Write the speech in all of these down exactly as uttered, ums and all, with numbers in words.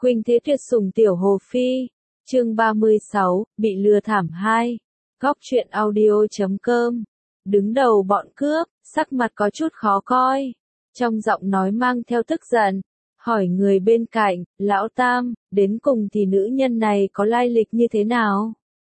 Khuynh thế tuyệt sủng tiểu hồ phi. Chương ba mươi sáu, bị lừa thảm hai. Góc truyện audio chấm com. Đứng đầu bọn cướp, sắc mặt có chút khó coi. Trong giọng nói mang theo tức giận. Hỏi người bên cạnh, lão Tam, đến cùng thì nữ nhân này có lai lịch như thế nào?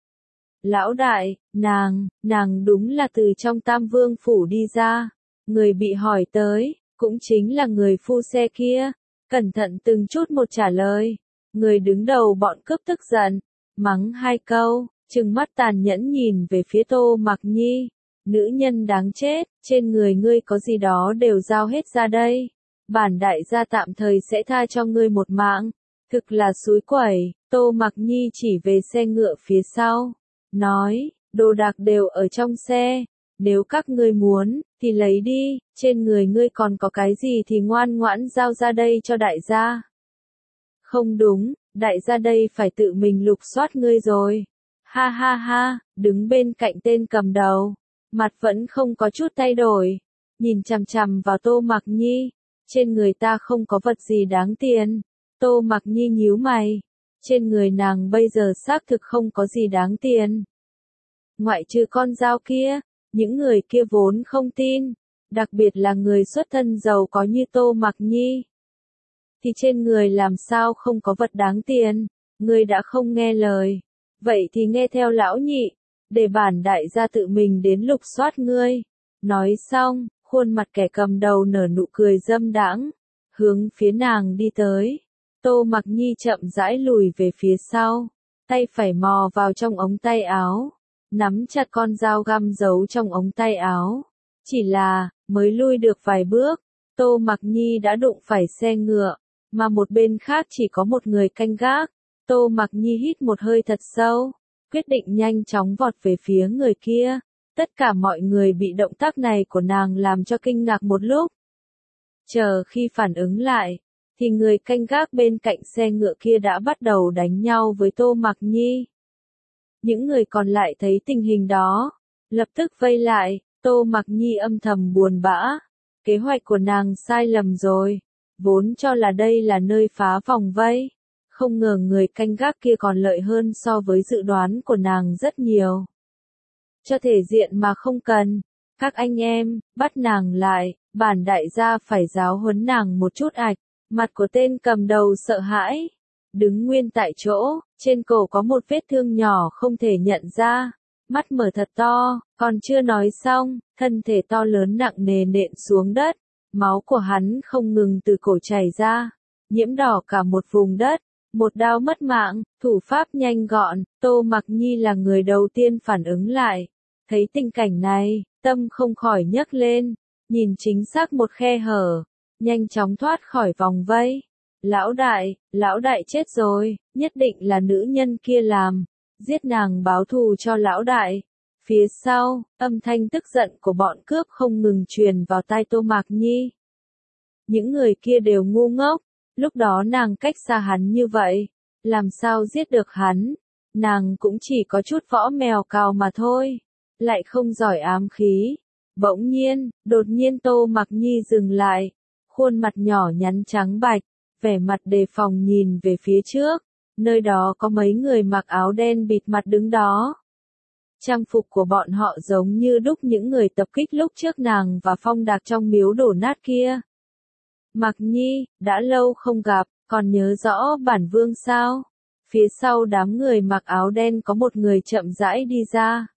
Lão đại, nàng, nàng đúng là từ trong Tam Vương phủ đi ra. Người bị hỏi tới, cũng chính là người phu xe kia. Cẩn thận từng chút một trả lời. Người đứng đầu bọn cướp tức giận, mắng hai câu, trừng mắt tàn nhẫn nhìn về phía Tô Mặc Nhi. Nữ nhân đáng chết, trên người ngươi có gì đó đều giao hết ra đây. Bản đại gia tạm thời sẽ tha cho ngươi một mạng. Thực là xúi quẩy, Tô Mặc Nhi chỉ về xe ngựa phía sau. Nói, đồ đạc đều ở trong xe. Nếu các ngươi muốn, thì lấy đi, trên người ngươi còn có cái gì thì ngoan ngoãn giao ra đây cho đại gia. Không đúng, đại gia đây phải tự mình lục soát ngươi rồi. Ha ha ha, đứng bên cạnh tên cầm đầu, mặt vẫn không có chút thay đổi, nhìn chằm chằm vào Tô Mặc Nhi, trên người ta không có vật gì đáng tiền. Tô Mặc Nhi nhíu mày, trên người nàng bây giờ xác thực không có gì đáng tiền. Ngoại trừ con dao kia, những người kia vốn không tin, đặc biệt là người xuất thân giàu có như Tô Mặc Nhi. Thì trên người làm sao không có vật đáng tiền, ngươi đã không nghe lời. Vậy thì nghe theo lão nhị, để bản đại gia tự mình đến lục soát ngươi. Nói xong, khuôn mặt kẻ cầm đầu nở nụ cười dâm đãng, hướng phía nàng đi tới. Tô Mặc Nhi chậm rãi lùi về phía sau, tay phải mò vào trong ống tay áo, nắm chặt con dao găm giấu trong ống tay áo. Chỉ là, mới lui được vài bước, Tô Mặc Nhi đã đụng phải xe ngựa, mà một bên khác chỉ có một người canh gác. Tô Mặc Nhi hít một hơi thật sâu, quyết định nhanh chóng vọt về phía người kia. Tất cả mọi người bị động tác này của nàng làm cho kinh ngạc một lúc. Chờ khi phản ứng lại, thì người canh gác bên cạnh xe ngựa kia đã bắt đầu đánh nhau với Tô Mặc Nhi. Những người còn lại thấy tình hình đó, lập tức vây lại. Tô Mặc Nhi âm thầm buồn bã. Kế hoạch của nàng sai lầm rồi. Vốn cho là đây là nơi phá vòng vây. Không ngờ người canh gác kia còn lợi hơn so với dự đoán của nàng rất nhiều. Cho thể diện mà không cần. Các anh em, bắt nàng lại, bản đại gia phải giáo huấn nàng một chút ạch. Mặt của tên cầm đầu sợ hãi. Đứng nguyên tại chỗ, trên cổ có một vết thương nhỏ không thể nhận ra. Mắt mở thật to, còn chưa nói xong, thân thể to lớn nặng nề nện xuống đất. Máu của hắn không ngừng từ cổ chảy ra, nhiễm đỏ cả một vùng đất. Một đao mất mạng, thủ pháp nhanh gọn. Tô Mặc Nhi là người đầu tiên phản ứng lại. Thấy tình cảnh này, tâm không khỏi nhấc lên, nhìn chính xác một khe hở, nhanh chóng thoát khỏi vòng vây. Lão đại, lão đại chết rồi, nhất định là nữ nhân kia làm, giết nàng báo thù cho lão đại. Phía sau, âm thanh tức giận của bọn cướp không ngừng truyền vào tai Tô Mặc Nhi. Những người kia đều ngu ngốc, lúc đó nàng cách xa hắn như vậy, làm sao giết được hắn? Nàng cũng chỉ có chút võ mèo cào mà thôi, lại không giỏi ám khí. Bỗng nhiên, đột nhiên Tô Mặc Nhi dừng lại, khuôn mặt nhỏ nhắn trắng bạch, vẻ mặt đề phòng nhìn về phía trước, nơi đó có mấy người mặc áo đen bịt mặt đứng đó. Trang phục của bọn họ giống như đúc những người tập kích lúc trước nàng và Phong Đạc trong miếu đổ nát kia. Mặc Nhi, đã lâu không gặp, còn nhớ rõ bản vương sao? Phía sau đám người mặc áo đen có một người chậm rãi đi ra.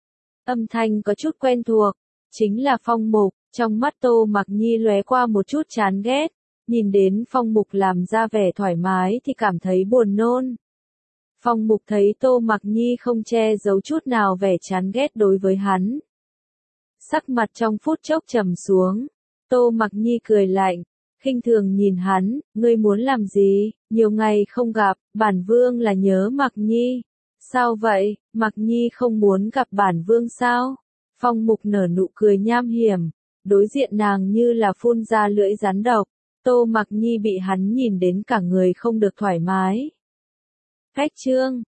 Âm thanh có chút quen thuộc, chính là Phong Mục. Trong mắt Tô Mặc Nhi lóe qua một chút chán ghét, nhìn đến Phong Mục làm ra vẻ thoải mái thì cảm thấy buồn nôn. Phong Mục thấy Tô Mặc Nhi không che giấu chút nào vẻ chán ghét đối với hắn. Sắc mặt trong phút chốc trầm xuống, Tô Mặc Nhi cười lạnh, khinh thường nhìn hắn, ngươi muốn làm gì, nhiều ngày không gặp, bản vương là nhớ Mặc Nhi. Sao vậy, Mặc Nhi không muốn gặp bản vương sao? Phong Mục nở nụ cười nham hiểm, đối diện nàng như là phun ra lưỡi rắn độc. Tô Mặc Nhi bị hắn nhìn đến cả người không được thoải mái. Cách chương,